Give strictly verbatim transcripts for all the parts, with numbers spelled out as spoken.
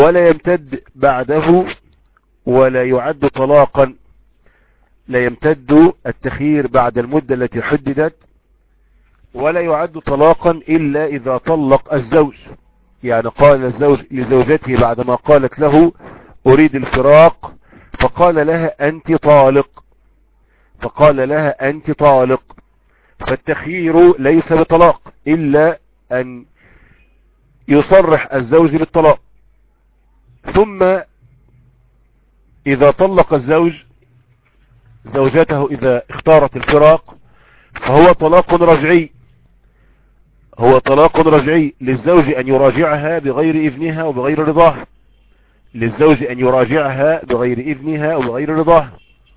ولا يمتد بعده ولا يعد طلاقا. لا يمتد التخيير بعد المدة التي حددت ولا يعد طلاقا إلا إذا طلق الزوج. يعني قال الزوج لزوجته بعدما قالت له أريد الفراق، فقال لها أنت طالق، فقال لها أنت طالق، فالتخيير ليس بطلاق إلا أن يصرح الزوج بالطلاق. ثم إذا طلق الزوج زوجته إذا اختارت الفراق فهو طلاق رجعي، هو طلاق رجعي للزوج أن يراجعها بغير إذنها وبغير رضاها، للزوج أن يراجعها بغير إذنها وبغير رضاها.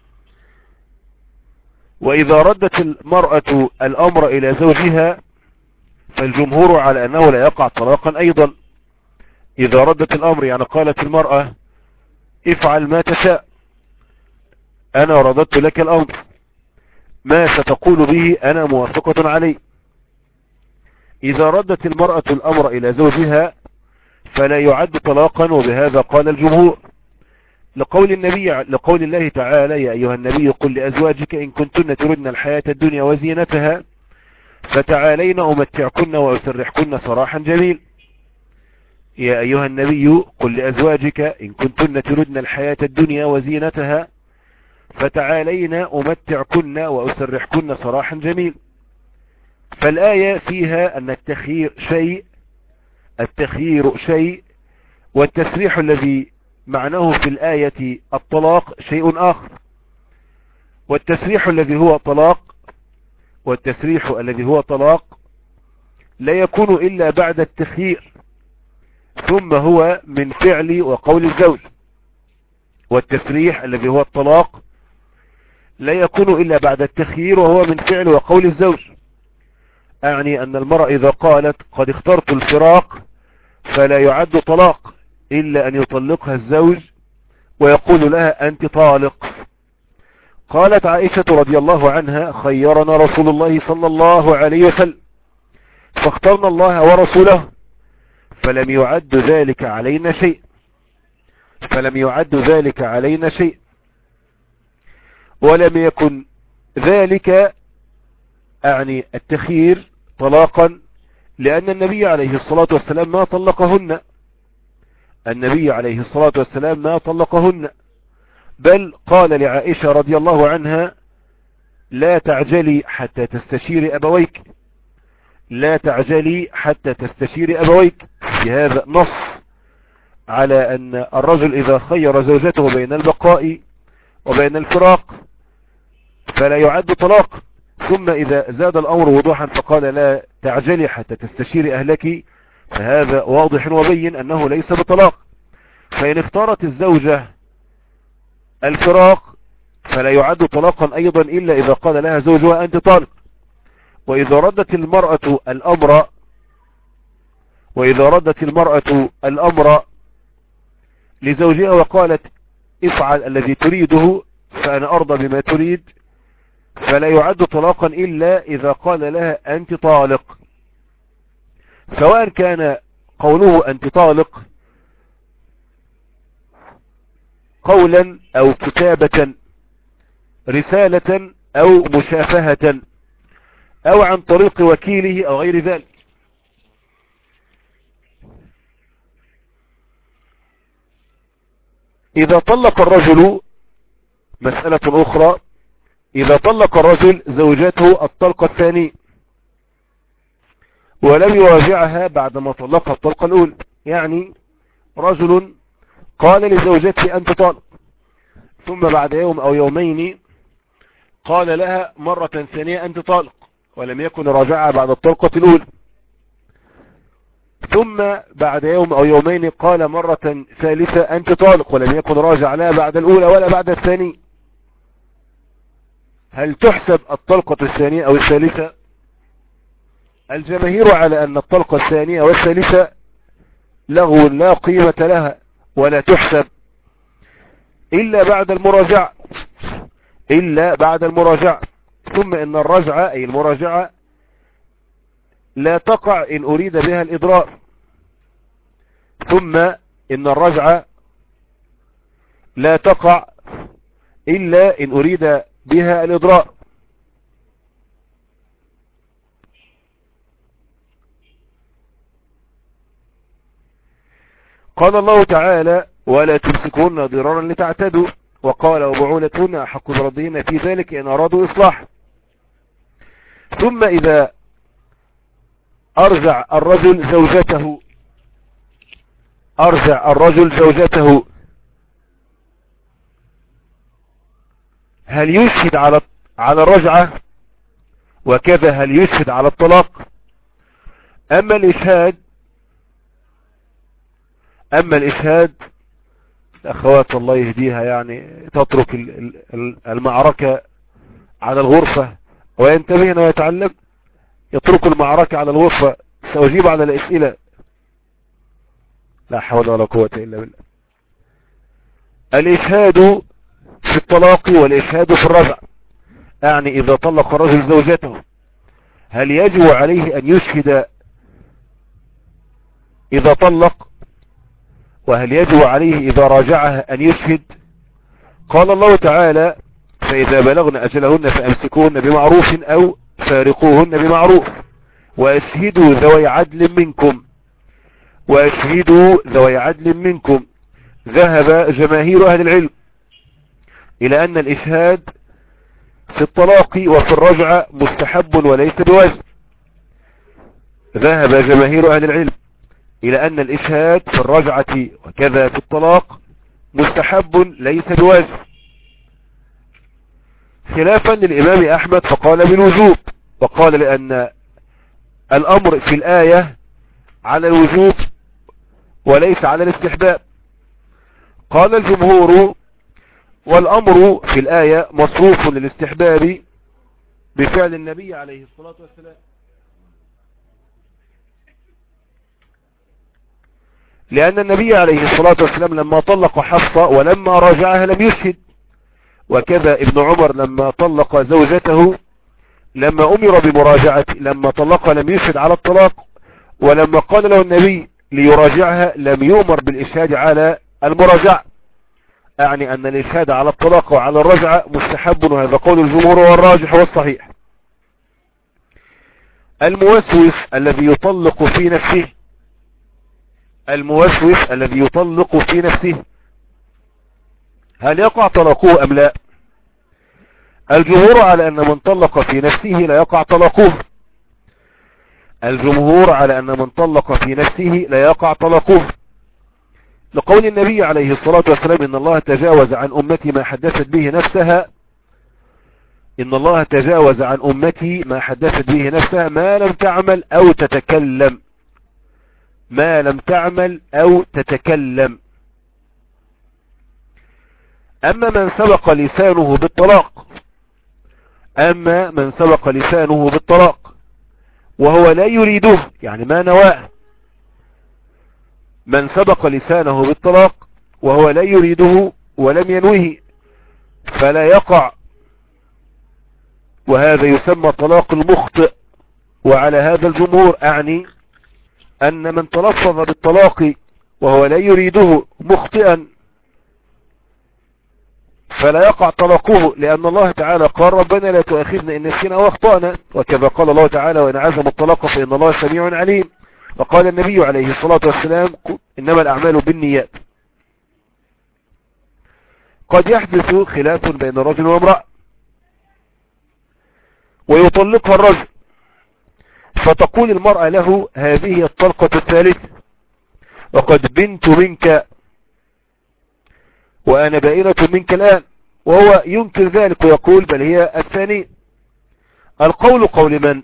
وإذا ردت المرأة الأمر إلى زوجها فالجمهور على أنه لا يقع طلاقا أيضا. إذا ردت الأمر يعني قالت المرأة افعل ما تشاء، أنا رددت لك الأمر، ما ستقول به أنا موافقة عليه. إذا ردت المرأة الأمر إلى زوجها فلا يعد طلاقا، وبهذا قال الجمهور لقول النبي لقول الله تعالى يا أيها النبي قل لأزواجك إن كنتن تردن الحياة الدنيا وزينتها فتعالين أمتعكن وأسرحكن سراحا جميل. يا أيها النبي قل لأزواجك إن كنتن تردن الحياة الدنيا وزينتها فتعالين أمتعكن وأسرحكن سراحا جميل. فالآية فيها أن التخيير شيء التخيير شيء والتسريح الذي معناه في الآية الطلاق شيء آخر. والتسريح الذي هو طلاق والتسريح الذي هو طلاق لا يكون إلا بعد التخيير، ثم هو من فعل وقول الزوج. والتسريح الذي هو الطلاق لا يكون إلا بعد التخيير وهو من فعل وقول الزوج. أعني أن المرأة إذا قالت قد اخترت الفراق فلا يعد طلاق إلا أن يطلقها الزوج ويقول لها أنت طالق. قالت عائشة رضي الله عنها خيرنا رسول الله صلى الله عليه وسلم فاخترنا الله ورسوله فلم يعد ذلك علينا شيء فلم يعد ذلك علينا شيء ولم يكن ذلك أعني التخيير طلاقا، لأن النبي عليه الصلاة والسلام ما طلقهن النبي عليه الصلاة والسلام ما طلقهن بل قال لعائشة رضي الله عنها لا تعجلي حتى تستشير أبويك لا تعجلي حتى تستشير أبويك. في هذا نص على أن الرجل إذا خير زوجته بين البقاء وبين الفراق فلا يعد طلاق. ثم إذا زاد الأمر وضوحا فقال لا تعجلي حتى تستشير أهلك، فهذا واضح وبين أنه ليس بطلاق. فإن اختارت الزوجة الفراق فلا يعد طلاقا أيضا إلا إذا قال لها زوجها أنت طالق. وإذا ردت المرأة الأمر وإذا ردت المرأة الأمر لزوجها وقالت افعل الذي تريده فأنا أرضى بما تريد، فلا يعد طلاقا إلا إذا قال لها أنت طالق، سواء كان قوله أنت طالق قولا أو كتابة رسالة أو مشافهة أو عن طريق وكيله أو غير ذلك. إذا طلق الرجل مسألة أخرى إذا طلق الرجل زوجته الطلقة الثانية ولم يراجعها بعدما طلقها الطلقة الأولى، يعني رجل قال لزوجته أنت طالق ثم بعد يوم أو يومين قال لها مرة ثانية أنت طالق ولم يكن راجعها بعد الطلقة الأولى، ثم بعد يوم أو يومين قال مرة ثالثة أنت طالق ولم يكن راجع لها بعد الأولى ولا بعد الثانية. هل تحسب الطلقة الثانية أو الثالثة؟ الجماهير على أن الطلقة الثانية والثالثة لغو لا قيمة لها ولا تحسب إلا بعد المراجعة إلا بعد المراجعة ثم إن الرجعة أي المراجعة لا تقع إن أريد بها الإضرار. ثم إن الرجعة لا تقع إلا إن أريد بها الإضرار. قال الله تعالى ولا تمسكون ضرارا لتعتدوا، وقال وبعولتهن أحق بردهن في ذلك إن أرادوا إصلاح. ثم إذا أرجع الرجل زوجته أرجع الرجل زوجته هل يشهد على على الرجعة؟ وكذا هل يشهد على الطلاق؟ أما الإشهاد أما الإشهاد أخوات الله يهديها يعني تترك المعركة على الغرفة وينتبهن ويتعلم، يترك المعركة على الغرفة. سأجيب على الأسئلة. لا حول ولا قوة إلا بالله. الإشهاد في الطلاق والإشهاد في الرجع، يعني إذا طلق الرجل زوجته هل يجب عليه أن يشهد إذا طلق، وهل يجب عليه إذا راجعها أن يشهد؟ قال الله تعالى فإذا بلغن أجلهن فأمسكوهن بمعروف أو فارقوهن بمعروف وأشهدوا ذوي عدل منكم وأشهدوا ذوي عدل منكم. ذهب جماهير أهل العلم إلى أن الإشهاد في الطلاق وفي الرجعة مستحب وليس بواجب. ذهب جماهير أهل العلم إلى أن الإشهاد في الرجعة وكذا في الطلاق مستحب ليس بواجب، خلافا للإمام أحمد فقال بالوجوب، وقال لأن الأمر في الآية على الوجوب وليس على الاستحباب. قال الجمهور والأمر في الآية مصروف للاستحباب بفعل النبي عليه الصلاة والسلام، لأن النبي عليه الصلاة والسلام لما طلق حفصة ولما راجعها لم يشهد، وكذا ابن عمر لما طلق زوجته لما أمر بمراجعة لما طلق لم يشهد على الطلاق، ولما قال له النبي ليراجعها لم يؤمر بالإشهاد على المراجعة، أعني أن الإشهاد على الطلاق وعلى الرجعة مستحب، وهذا قول الجمهور والراجح والصحيح. الموسوس الذي يطلق في نفسه الموسوس الذي يطلق في نفسه هل يقع طلاقه أم لا؟ الجمهور على أن من طلق في نفسه لا يقع طلاقه الجمهور على أن من طلق في نفسه لا يقع طلاقه لقول النبي عليه الصلاة والسلام إن الله تجاوز عن أمتي ما حدثت به نفسها إن الله تجاوز عن أمتي ما حدثت به نفسها ما لم تعمل أو تتكلم ما لم تعمل أو تتكلم. أما من سبق لسانه بالطلاق أما من سبق لسانه بالطلاق وهو لا يريده، يعني ما نواه، من سبق لسانه بالطلاق وهو لا يريده ولم ينوه فلا يقع، وهذا يسمى طلاق المخطئ. وعلى هذا الجمهور أعني أن من تلفظ بالطلاق وهو لا يريده مخطئا فلا يقع طلاقه، لأن الله تعالى قال ربنا لا تؤاخذنا إن نسينا واخطأنا، وكذا قال الله تعالى وإن عزموا الطلاق فإن الله سميع عليم. وقال النبي عليه الصلاة والسلام إنما الأعمال بالنيات. قد يحدث خلاف بين الرجل وامرأة ويطلقها الرجل فتقول المرأة له هذه الطلقة الثالثة وقد بنت منك وأنا بائنة منك الآن، وهو ينكر ذلك ويقول بل هي الثانية. القول قول من؟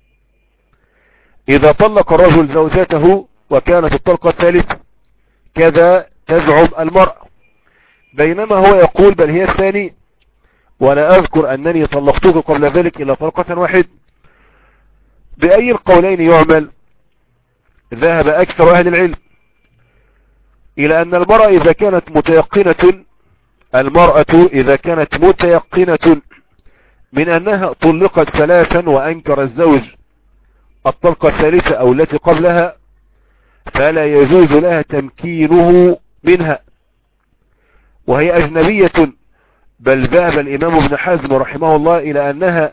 إذا طلق الرجل زوجته وكانت الطلقة الثالثة كذا تزعم المرأة، بينما هو يقول بل هي الثانية ولا أذكر أنني طلقتك قبل ذلك إلا طلقة واحدة. بأي القولين يعمل؟ ذهب أكثر أهل العلم إلى أن المرأة إذا كانت متيقنة المرأة إذا كانت متيقنة من أنها طلقت ثلاثا وأنكر الزوج الطلقة الثالثة أو التي قبلها فلا يجوز لها تمكينه منها وهي أجنبية، بل ذهب الإمام ابن حزم رحمه الله إلى أنها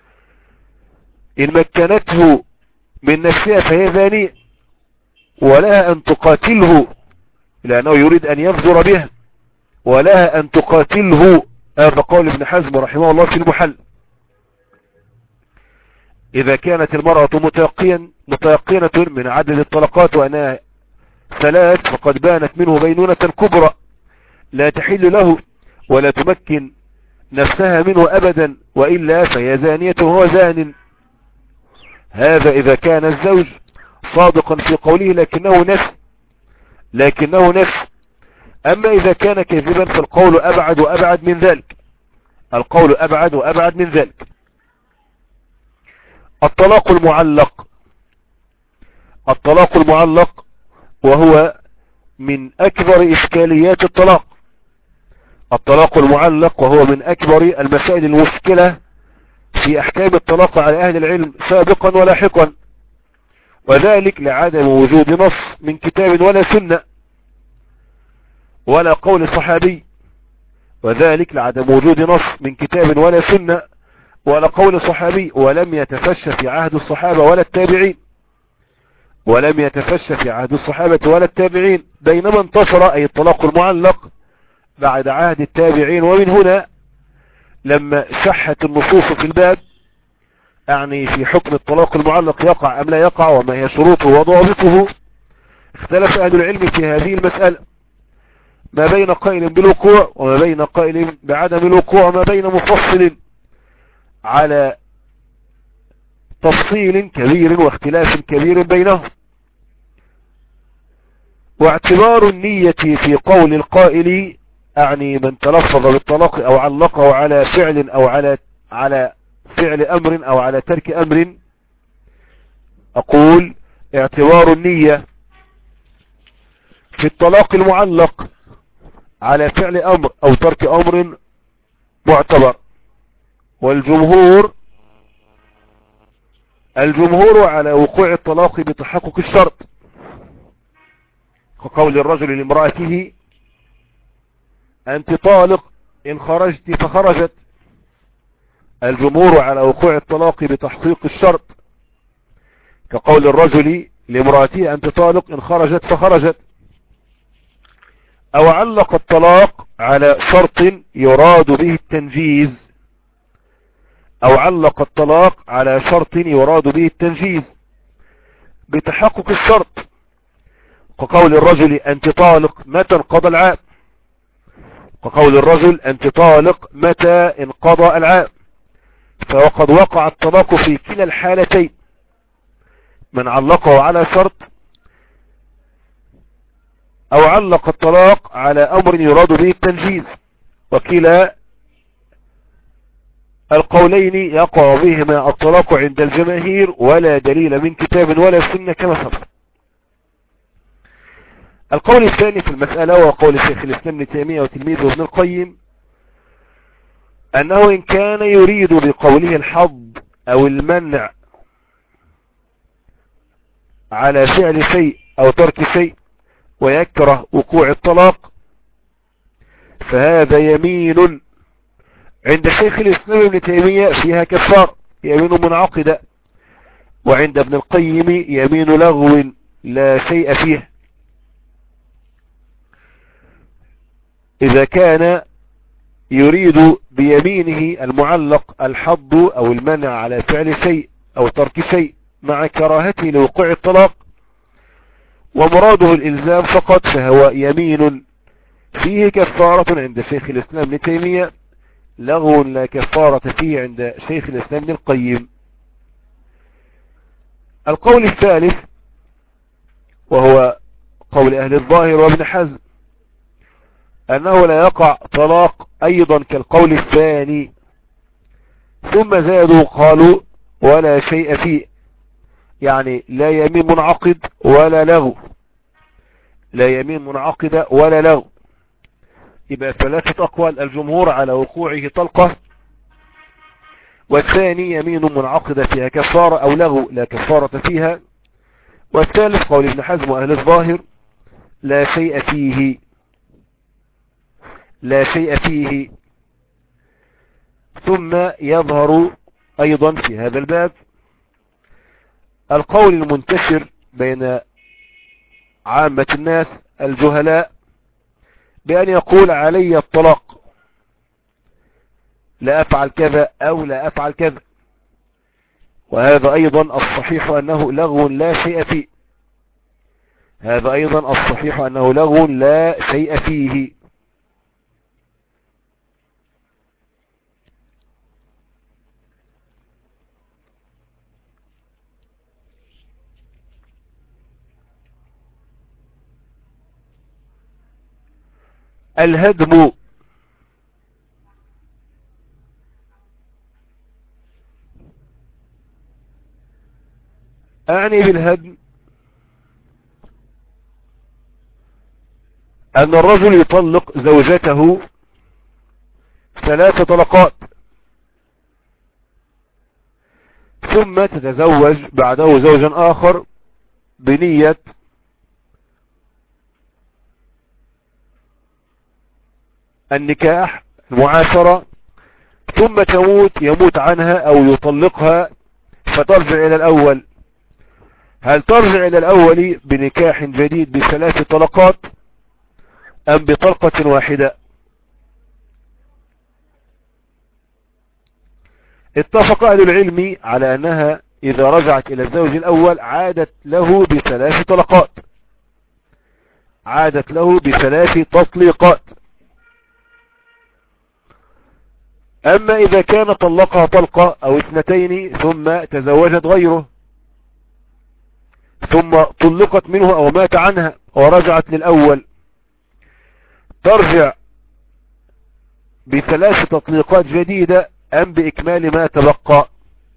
إن مكنته من نفسها فهي زانية ولها أن تقاتله لأنه يريد أن يفجر بها، ولها أن تقاتله. هذا قول ابن حزم رحمه الله في المحل. إذا كانت المرأة متيقنة متيقنة من عدد الطلقات وأنها ثلاث فقد بانت منه بينونة كبرى لا تحل له ولا تمكن نفسها منه أبدا، وإلا فهي زانية وهو زان. هذا إذا كان الزوج صادقا في قوله لكنه نفس لكنه نفس أما إذا كان كذبا فالقول أبعد وأبعد من ذلك القول أبعد وأبعد من ذلك. الطلاق المعلق الطلاق المعلق وهو من أكبر إشكاليات الطلاق. الطلاق المعلق وهو من أكبر المسائل المشكلة في أحكام الطلاق على أهل العلم سابقا ولاحقا، وذلك لعدم وجود نص من كتاب ولا سنة ولا قول صحابي وذلك لعدم وجود نص من كتاب ولا سنة ولا قول صحابي، ولم يتفشى في عهد الصحابة ولا التابعين ولم يتفشى في عهد الصحابة ولا التابعين بينما انتشر أي الطلاق المعلق بعد عهد التابعين. ومن هنا لما شحت النصوص في الباب أعني في حكم الطلاق المعلق يقع أم لا يقع وما هي شروطه وضوابطه، اختلف أهل العلم في هذه المسألة ما بين قائل بالوقوع وما بين قائل بعدم الوقوع وما بين مفصل على تفصيل كبير واختلاف كبير بينهم. واعتبار النية في قول القائل أعني من تلفظ بالطلاق أو علقه على فعل أو على على فعل أمر أو على ترك أمر، أقول اعتبار النية في الطلاق المعلق على فعل أمر أو ترك أمر معتبر. والجمهور الجمهور على وقوع الطلاق بتحقق الشرط كقول الرجل لامرأته أنت طالق إن خرجت فخرجت. الجمهور على وقوع الطلاق بتحقيق الشرط كقول الرجل لامرأته أنت طالق إن خرجت فخرجت. أو علق الطلاق على شرط يراد به التنجيز أو علق الطلاق على شرط يراد به التنجيز بتحقق الشرط كقول الرجل أنت طالق متى انقضى العام كقول الرجل أنت طالق متى انقضى العام. فوقد وقع الطلاق في كلا الحالتين، من علقه على شرط أو علق الطلاق على أمر يراد به التنجيز، وكلا القولين يقع بهما الطلاق عند الجماهير ولا دليل من كتاب ولا سنة كما سبق. القول الثاني في المسألة وهو قول الشيخ الإسلام ابن تيمية وتلميذه ابن القيم أنه إن كان يريد بقوله الحظ أو المنع على فعل شيء أو ترك شيء ويكره وقوع الطلاق فهذا يمين عند شيخ الإسلام ابن تيمية فيها كفار يمين منعقدة، وعند ابن القيم يمين لغو لا شيء فيه. إذا كان يريد بيمينه المعلق الحظ أو المنع على فعل شيء أو ترك شيء مع كراهته لوقوع الطلاق ومراده الإلزام فقط فهو يمين فيه كفارة عند شيخ الإسلام ابن تيمية، لغو لا كفارة فيه عند شيخ الإسلام ابن القيم. القول الثالث وهو قول أهل الظاهر وابن حزم أنه لا يقع طلاق أيضا كالقول الثاني، ثم زادوا قالوا ولا شيء فيه، يعني لا يمين منعقد ولا لغو، لا يمين منعقدة ولا لغو. يبقى ثلاثة أقوال: الجمهور على وقوعه طلقة، والثاني يمين منعقدة فيها كفارة أو لغو لا كفارة فيها، والثالث قول ابن حزم وأهل الظاهر لا شيء فيه، لا شيء فيه. ثم يظهر أيضا في هذا الباب القول المنتشر بين عامة الناس الجهلاء بأن يقول علي الطلاق، لا أفعل كذا أو لا أفعل كذا، وهذا أيضا الصحيح أنه لغو لا شيء فيه، هذا أيضا الصحيح أنه لغو لا شيء فيه. الهدم أعني بالهدم أن الرجل يطلق زوجته ثلاث طلقات ثم تتزوج بعده زوجا آخر بنية النكاح المعاشرة، ثم تموت يموت عنها أو يطلقها فترجع إلى الأول. هل ترجع إلى الأول بنكاح جديد بثلاث طلقات أم بطلقة واحدة؟ اتفق أهل العلم على أنها إذا رجعت إلى الزوج الأول عادت له بثلاث طلقات، عادت له بثلاث تطليقات. أما إذا كان طلقها طلقة أو اثنتين ثم تزوجت غيره ثم طلقت منه أو مات عنها ورجعت للأول، ترجع بثلاث تطليقات جديدة أم بإكمال ما تبقى؟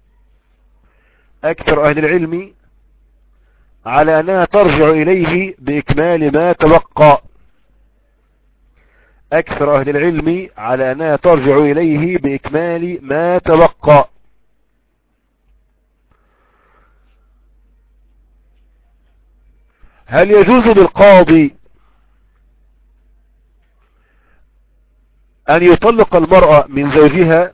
أكثر أهل العلم على أنها ترجع إليه بإكمال ما تبقى، أكثر أهل العلم على أنها ترجع إليه بإكمال ما تبقى. هل يجوز للقاضي أن يطلق المرأة من زوجها؟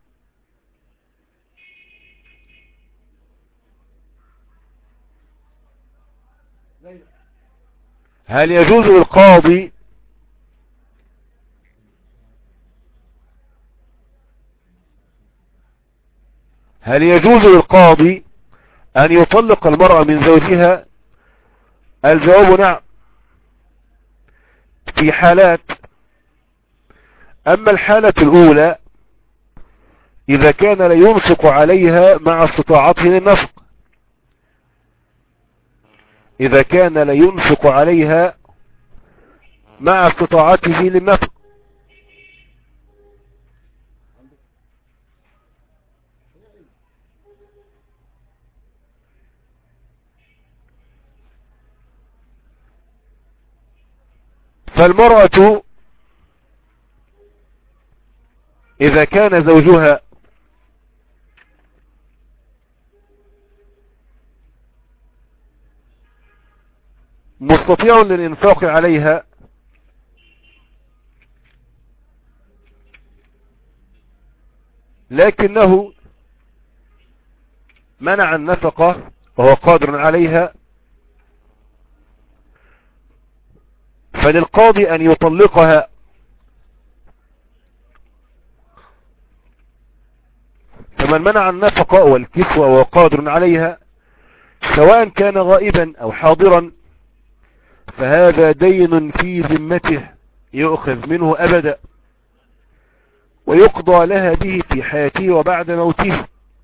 هل يجوز للقاضي هل يجوز للقاضي أن يطلق المرأة من زوجها؟ الجواب نعم، في حالات. أما الحالة الأولى إذا كان لا ينفق عليها مع استطاعته للنفق، إذا كان لا ينفق عليها مع استطاعته للنفق. فالمرأة إذا كان زوجها مستطيع للإنفاق عليها لكنه منع النفقة وهو قادر عليها، فللقاضي أن يطلقها. فمن منع النفقة والكسوة وهو قادر عليها سواء كان غائبا أو حاضرا فهذا دين في ذمته يؤخذ منه أبدا ويقضى لها به في حياته وبعد موته.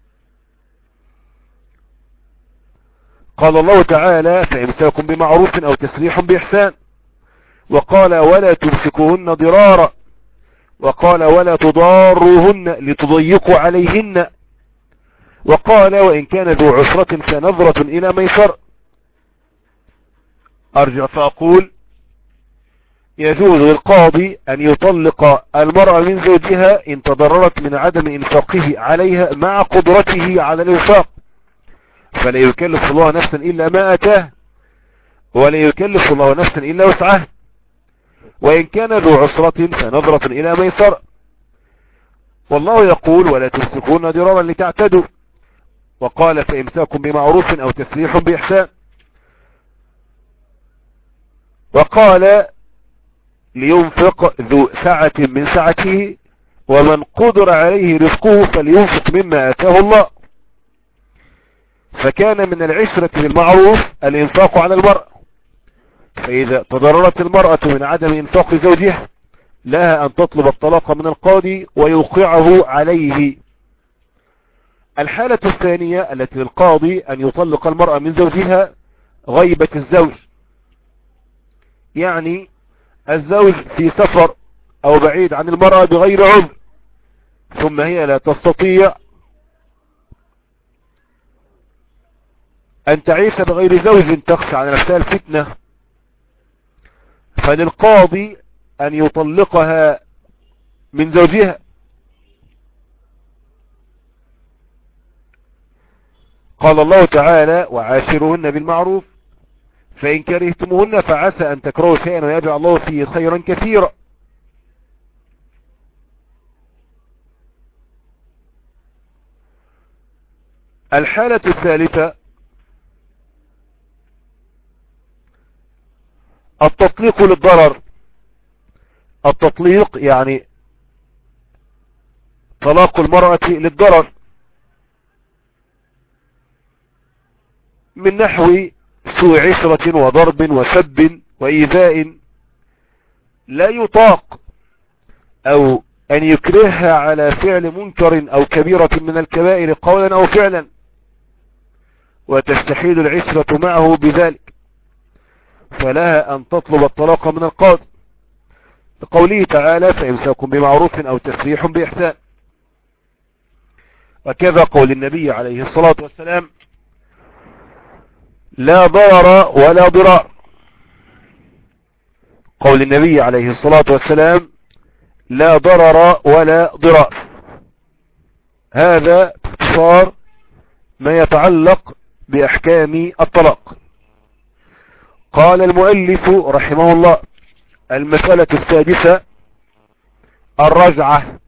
قال الله تعالى: فإمساك بمعروف أو تسريح بإحسان، وقال: ولا تمسكوهن ضرارا، وقال: ولا تضاروهن لتضيقوا عليهن، وقال: وإن كان ذو عسرة فنظرة إلى ميسر. أرجع فأقول: يجوز للقاضي أن يطلق المرأة من زوجها إن تضررت من عدم إنفاقه عليها مع قدرته على الإنفاق، فلا يكلف الله نفسا إلا ما أتاه، ولا يكلف الله نفسا إلا وسعها، وإن كان ذو عسرة فنظرة إلى ميسر. والله يقول ولا تمسكون ضرارا لتعتدوا، وقال فإمساك بمعروف أو تسريح بإحسان، وقال لينفق ذو سعة من سعته ومن قدر عليه رزقه فلينفق مما آتاه الله. فكان من العشرة بالمعروف الإنفاق على المرأة، فإذا تضررت المرأة من عدم إنفاق زوجها لها أن تطلب الطلاق من القاضي ويوقعه عليه. الحالة الثانية التي للقاضي أن يطلق المرأة من زوجها غيبة الزوج، يعني الزوج في سفر أو بعيد عن المرأة بغير عذر، ثم هي لا تستطيع أن تعيش بغير زوج تخشى على نفسها الفتنة، فللقاضي أن يطلقها من زوجها. قال الله تعالى وعاشرهن بالمعروف فإن كرهتموهن فعسى أن تكرهوا شيئا ويجعل الله فيه خيرا كثيرا. الحالة الثالثة التطليق للضرر. التطليق يعني طلاق المرأة للضرر، من نحو سوء عشرة وضرب وسب وإيذاء لا يطاق، أو أن يكرهها على فعل منكر أو كبيرة من الكبائر قولا أو فعلا وتستحيل العشرة معه بذلك، فلها أن تطلب الطلاق من القاضي، بقوله تعالى فإمساك بمعروف أو تسريح بإحسان. وكذا قول النبي عليه الصلاة والسلام لا ضرر ولا ضرار. قول النبي عليه الصلاة والسلام لا ضرر ولا ضرار، هذا باختصار ما يتعلق بأحكام الطلاق. قال المؤلف رحمه الله المسألة السادسة الرجعة.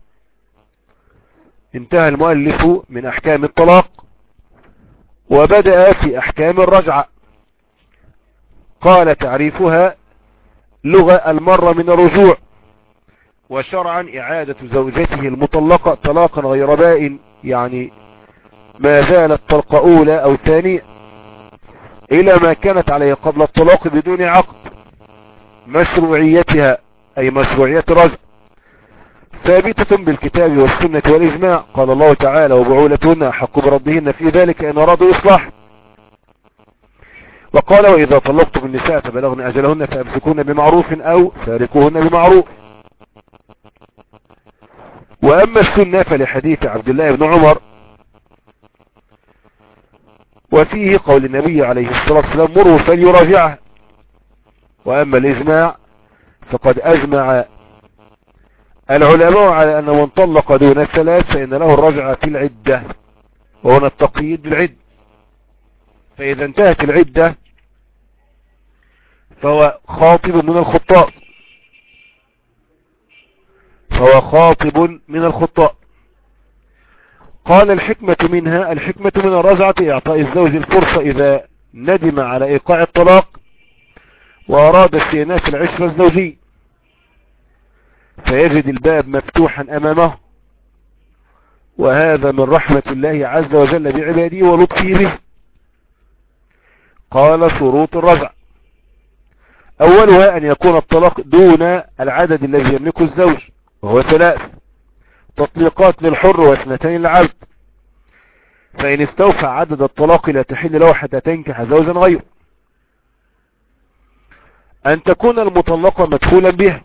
انتهى المؤلف من أحكام الطلاق وبدأ في أحكام الرجعة. قال تعريفها لغة المرة من الرجوع، وشرعا إعادة زوجته المطلقة طلاقا غير بائن، يعني ما زالت طلقة أولى أو ثانية إلى ما كانت عليه قبل الطلاق بدون عقد، مشروعيتها أي مشروعية الرجع ثابتة بالكتاب والسنة والإجماع. قال الله تعالى وبعولتهن أحق بردهن في ذلك إن أرادوا إصلاح. وقال وإذا طلقتم النساء فبلغن أجلهن فأمسكوهن بمعروف أو فارقوهن بمعروف. وأما السنة فلحديث عبد الله بن عمر وفيه قول النبي عليه الصلاة والسلام مروا فليراجعه. وأما الإجماع فقد أجمع العلماء على أن من طلق دون الثلاث فإن له الرجعة في العدة، وهنا التقييد بالعدة، فإذا انتهت العدة فهو خاطب من الخطاب فهو خاطب من الخطاب. قال الحكمة منها الحكمة من الرجعة إعطاء الزوج الفرصة إذا ندم على إيقاع الطلاق وأراد استئناف العشرة الزوجية، فيجد الباب مفتوحا أمامه، وهذا من رحمة الله عز وجل بعباده ولطفه به. قال شروط الرجع أولها أن يكون الطلاق دون العدد الذي يملكه الزوج وهو ثلاث تطليقات للحر واثنتين للعبد، فإن استوفى عدد الطلاق لا تحل له حتى تنكح زوجا غيره. أن تكون المطلقة مدخولا بها،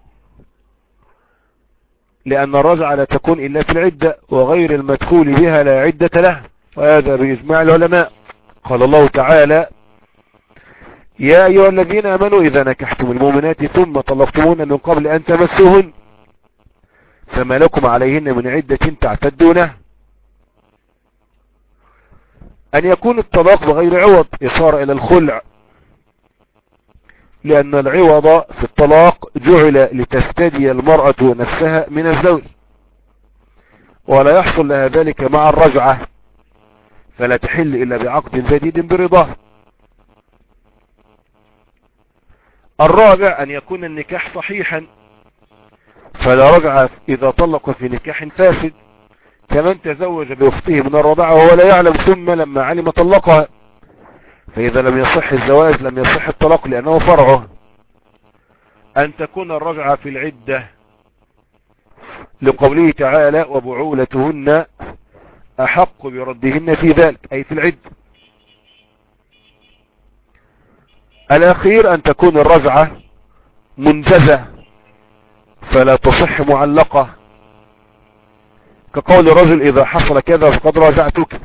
لأن الرجعة لا تكون إلا في العدة، وغير المدخول بها لا عدة له، وهذا بإجماع العلماء. قال الله تعالى يا أيها الذين آمنوا إذا نكحتم المؤمنات ثم طلقتموهن من قبل أن تمسوهن فما لكم عليهن من عدة تعتدونه. أن يكون الطلاق بغير عوض إشارة إلى الخلع، لأن العوض في الطلاق جعل لتفتدي المرأة نفسها من الزوج، ولا يحصل لها ذلك مع الرجعة، فلا تحل إلا بعقد جديد برضاه. الرابع أن يكون النكاح صحيحا، فلا رجعة إذا طلق في نكاح فاسد، كمن تزوج بأخته من الرضاعة وهو لا يعلم ثم لما علم طلقها، فإذا لم يصح الزواج لم يصح الطلاق لأنه فرعه. أن تكون الرجعة في العدة، لقوله تعالى وبعولتهن أحق بردهن في ذلك، أي في العدة. الأخير أن تكون الرجعة منجزة فلا تصح معلقة، كقول الرجل إذا حصل كذا فقد راجعتك.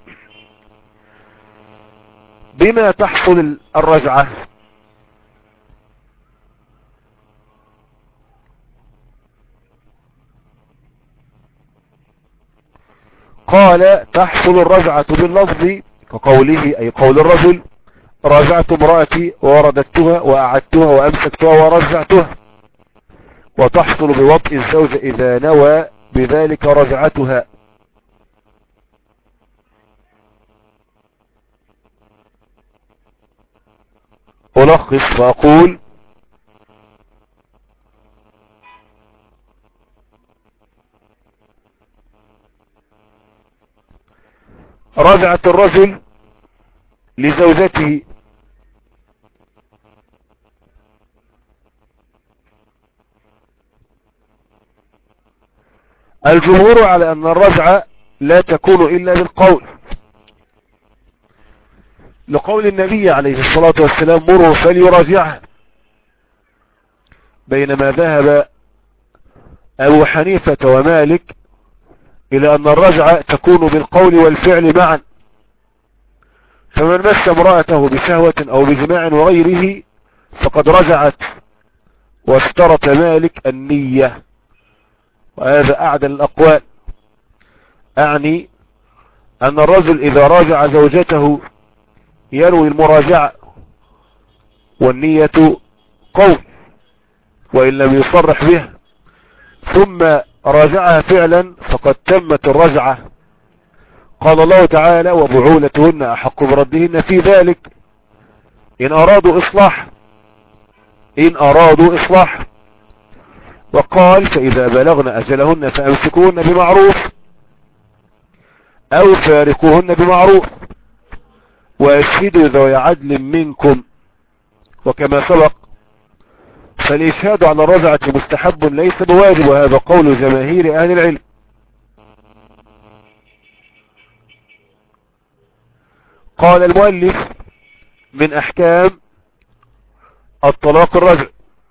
بما تحصل الرجعة؟ قال تحصل الرجعة باللفظ كقوله، أي قول الرجل راجعت امرأتي ورددتها وأعدتها وأمسكتها ورجعتها. وتحصل بوطء الزوجة إذا نوى بذلك رجعتها. ألخص فأقول رجعت الرجل لزوجته الجمهور على أن الرجعة لا تكون إلا بالقول، لقول النبي عليه الصلاة والسلام مروا فليراجعها، بينما ذهب أبو حنيفة ومالك إلى أن الرجعة تكون بالقول والفعل معا، فمن مس امرأته بشهوة أو بجماع وغيره فقد رجعت، واشترط مالك النية، وهذا أعدل الأقوال. أعني أن الرجل إذا راجع زوجته ينوي المراجعة، والنية قول وإن لم يصرح بها، ثم راجعها فعلا فقد تمت الرجعة. قال الله تعالى وبعولتهن أحق بردهن في ذلك إن أرادوا إصلاح إن أرادوا إصلاح. وقال فإذا بلغن أجلهن فأمسكوهن بمعروف أو فارقوهن بمعروف وأشهدوا ذوي عدل منكم. وكما سبق فالإشهاد على الرجعة مستحب ليس بواجب، وهذا قول جماهير أهل العلم. قال المؤلف من أحكام الطلاق الرجع: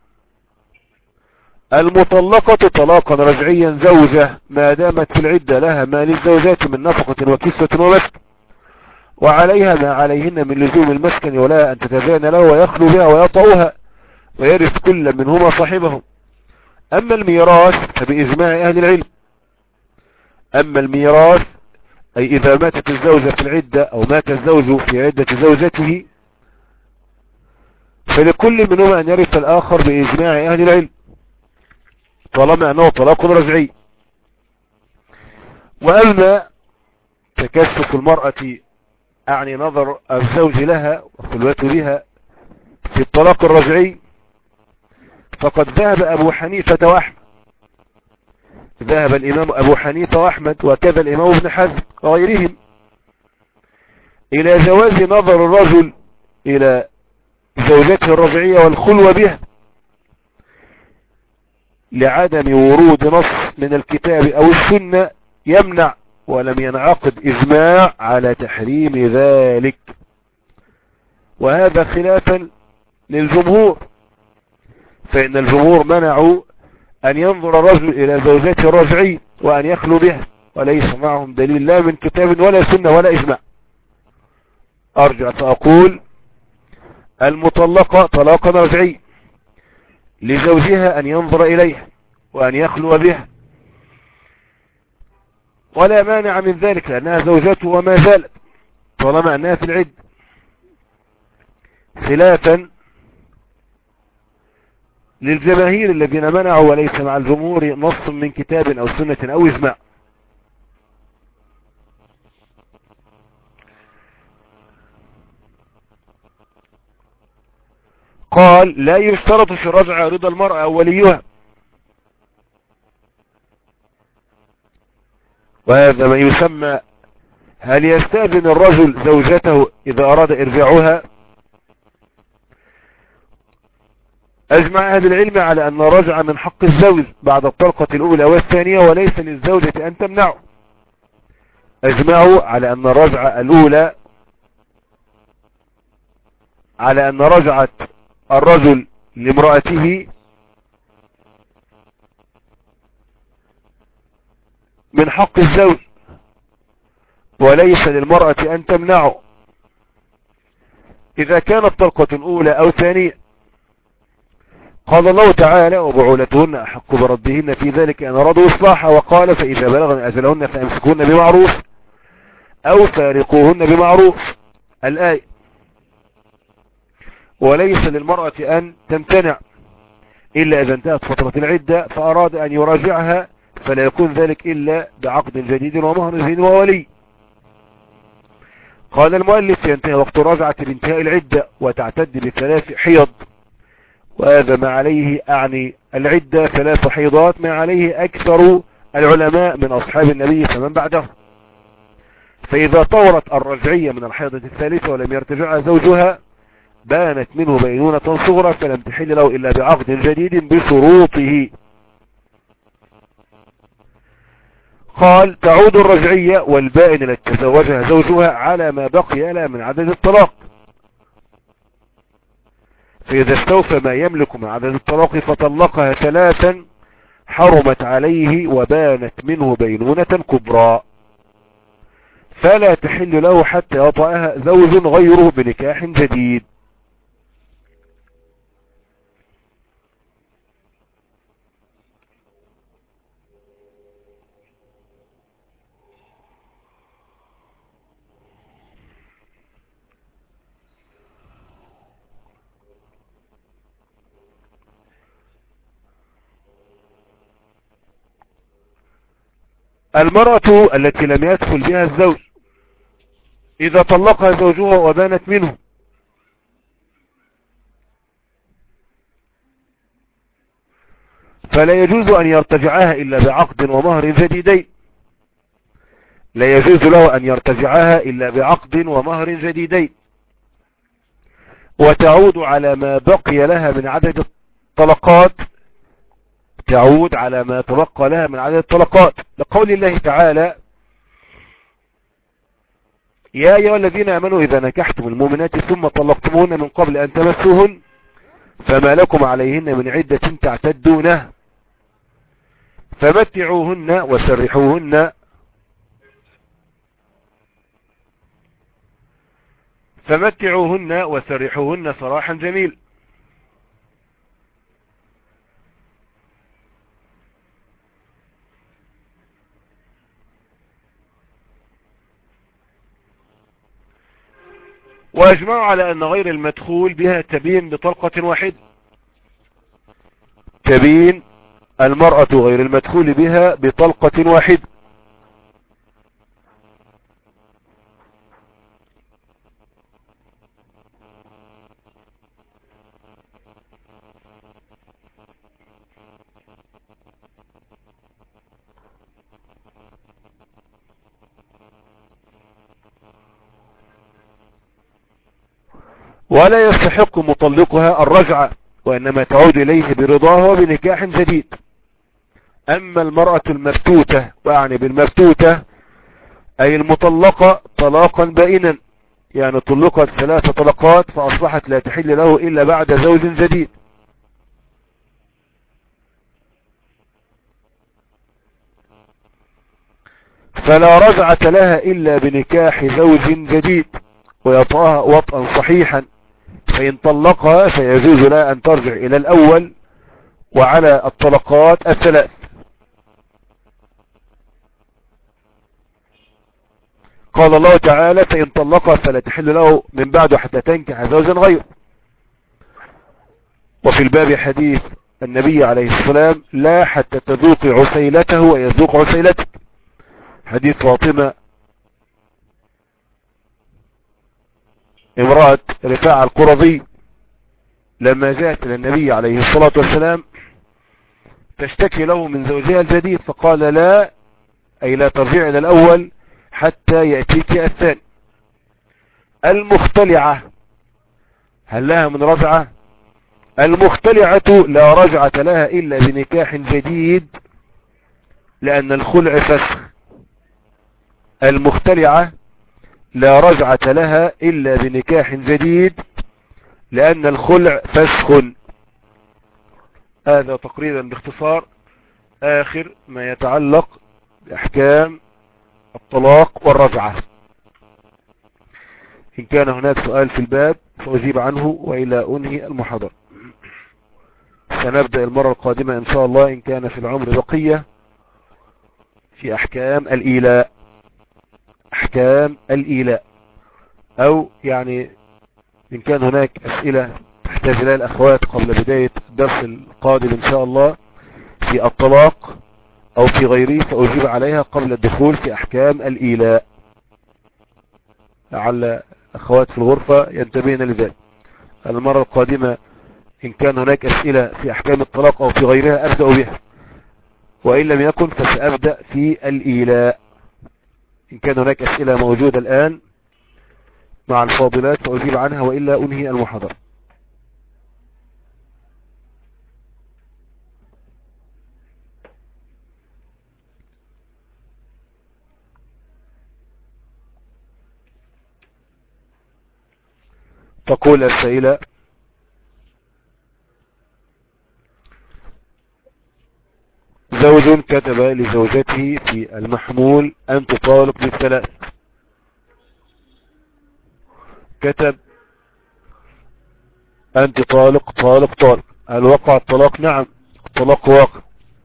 المطلقة طلاقا رجعيا زوجة ما دامت في العدة لها ما للزوجات من نفقة وكسوة ومسكن، وعليها ما عليهن من لزوم المسكن، ولا أن تتزين له ويخلو بها ويطأها ويرث كل منهما صاحبهم. أما الميراث فبإجماع أهل العلم. أما الميراث أي إذا ماتت الزوجة في العدة أو مات الزوج في عدة زوجته فلكل منهما أن يرث الآخر بإجماع أهل العلم طالما أنه طلاق رجعي. وأما تكشف المرأة أعني نظر الزوج لها وخلوته بها في الطلاق الرجعي فقد ذهب أبو حنيفة وأحمد ذهب الإمام أبو حنيفة وأحمد وكذا الإمام ابن حزم وغيرهم إلى جواز نظر الرجل إلى زوجته الرجعية والخلوة بها لعدم ورود نص من الكتاب أو السنة يمنع، ولم ينعقد إجماع على تحريم ذلك، وهذا خلافا للجمهور، فإن الجمهور منعوا أن ينظر الرجل إلى زوجته الرجعي وأن يخلو بها، وليس معهم دليل لا من كتاب ولا سنة ولا إجماع. أرجع فأقول المطلقة طلاقا رجعي لزوجها أن ينظر إليها وأن يخلو بها، ولا مانع من ذلك لأنها زوجته وما زالت، طالما أنها في العد، خلافا للجماهير الذين منعوا، وليس مع الجمهور نص من كتاب أو سنة أو إجماع. قال لا يشترط في الرجعة رضا المرأة أو وليها، وهذا ما يسمى هل يستأذن الرجل زوجته إذا أراد إرجاعها. أجمع أهل العلم على أن الرجعة من حق الزوج بعد الطلقة الأولى والثانية، وليس للزوجة أن تمنعه. أجمعوا على أن الرجعة الأولى على أن رجعة الرجل لامرأته من حق الزوج، وليس للمرأة أن تمنعه إذا كانت طلقة أولى أو ثانية. قال الله تعالى وبعولتهن أحق بردهن في ذلك أن أرادوا إصلاحا، وقال فإذا بلغن أجلهن فأمسكوهن بمعروف أو فارقوهن بمعروف، الآية. وليس للمرأة أن تمتنع إلا إذا انتهت فترة العدة فأراد أن يراجعها، فلا يكون ذلك إلا بعقد جديد ومهر جديد وولي. قال المؤلف ينتهي وقت رجعة بانتهاء العدة وتعتد بثلاث حيض، وهذا ما عليه أعني العدة ثلاث حيضات، ما عليه أكثر العلماء من أصحاب النبي فمن بعده. فإذا طورت الرجعية من الحيضة الثالثة ولم يرتجعها زوجها بانت منه بينونة صغرى، فلم تحل له إلا بعقد جديد بشروطه. قال تعود الرجعية والبائن التي تزوجها زوجها على ما بقي لها من عدد الطلاق، فإذا استوفى ما يملك من عدد الطلاق فطلقها ثلاثا حرمت عليه وبانت منه بينونة كبرى، فلا تحل له حتى يطأها زوج غيره بنكاح جديد. المرأة التي لم يدخل بها الزوج إذا طلقها زوجها وبانت منه فلا يجوز أن يرتجعها إلا بعقد ومهر جديدين، لا يجوز له أن يرتجعها إلا بعقد ومهر جديدين، وتعود على ما بقي لها من عدد الطلقات، تعود على ما تبقى لها من عدد الطلقات، لقول الله تعالى يا أيها الذين آمنوا إذا نكحتم المؤمنات ثم طلقتموهن من قبل أن تمسوهن فما لكم عليهن من عدة تعتدونها فمتعوهن وسرحوهن فمتعوهن وسرحوهن سراحا جميل. واجمعوا على ان غير المدخول بها تبين بطلقة واحدة، تبين المرأة غير المدخول بها بطلقة واحدة. ولا يستحق مطلقها الرجعة، وإنما تعود إليه برضاها وبنكاح جديد. أما المرأة المفتوتة، وأعني بالمفتوتة أي المطلقة طلاقا بائنا، يعني طلقت ثلاث طلقات فأصبحت لا تحل له إلا بعد زوج جديد، فلا رجعة لها إلا بنكاح زوج جديد ويطأها وطئا صحيحا، فإن طلقها فيجوز لها أن ترجع إلى الأول وعلى الطلقات الثلاث. قال الله تعالى فإن طلقها فلا تحل له من بعده حتى تنكح زوجا غيره. وفي الباب حديث النبي عليه السلام لا حتى تذوق عسيلته ويذوق عسيلتك، حديث فاطمة امرأة رفاعة القرظي لما جاءت إلى النبي عليه الصلاة والسلام تشتكي له من زوجها الجديد، فقال لا، أي لا ترجع إلى الأول حتى يأتيك الثاني. المختلعة هل لها من رجعة؟ المختلعة لا رجعة لها إلا بنكاح جديد، لأن الخلع فسخ. المختلعة لا رجعة لها إلا بنكاح جديد، لأن الخلع فسخ. هذا تقريبا باختصار آخر ما يتعلق بأحكام الطلاق والرجعة. إن كان هناك سؤال في الباب فأجيب عنه، وإلى أنهي المحاضرة. سنبدأ المرة القادمة إن شاء الله إن كان في العمر بقية في أحكام الإيلاء. أحكام الإيلاء، أو يعني إن كان هناك أسئلة تحتاج إليها الأخوات قبل بداية الدرس القادم إن شاء الله في الطلاق أو في غيره فأجيب عليها قبل الدخول في أحكام الإيلاء، لعل أخوات في الغرفة ينتبهن لذلك. المرة القادمة إن كان هناك أسئلة في أحكام الطلاق أو في غيرها أبدأ بها، وإن لم يكن فسأبدأ في الإيلاء. إن كان هناك أسئلة موجودة الآن مع الفاضلات فأجيب عنها، وإلا أنهي المحاضرة. تقول السائلة زوج كتب لزوجته في المحمول أن تطالق بالثلاث، كتب أنت طالق طالق طالق، هل وقع الطلاق؟ نعم، الطلاق واقع،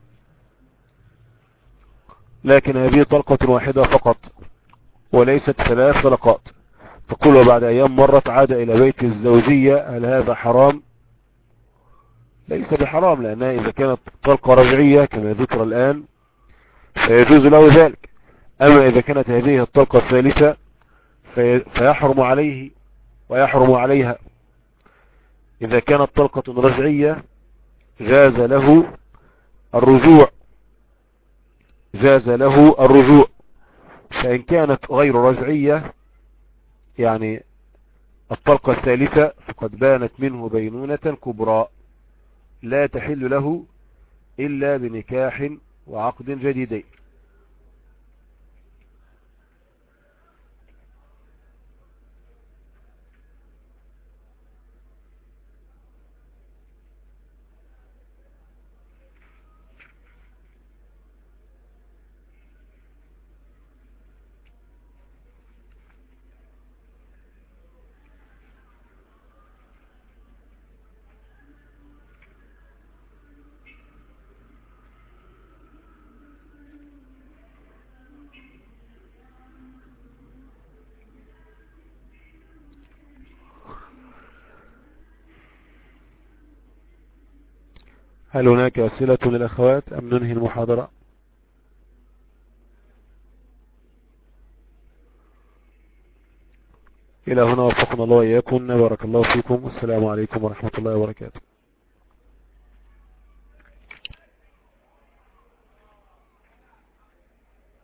لكن هذه طلقة واحدة فقط وليست ثلاث طلقات. تقول وبعد أيام مرت عاد إلى بيت الزوجية، هل هذا حرام؟ ليس بحرام، لأنها إذا كانت طلقة رجعية كما ذكر الآن فيجوز له ذلك. أما إذا كانت هذه الطلقة الثالثة في فيحرم عليه ويحرم عليها. إذا كانت طلقة رجعية جاز له الرجوع، جاز له الرجوع. فإن كانت غير رجعية يعني الطلقة الثالثة فقد بانت منه بينونة كبرى لا تحل له إلا بنكاح وعقد جديدين. هل هناك أسئلة للأخوات أم ننهي المحاضرة؟ إلى هنا وفقنا الله وإياكم، بارك الله فيكم، والسلام عليكم ورحمة الله وبركاته.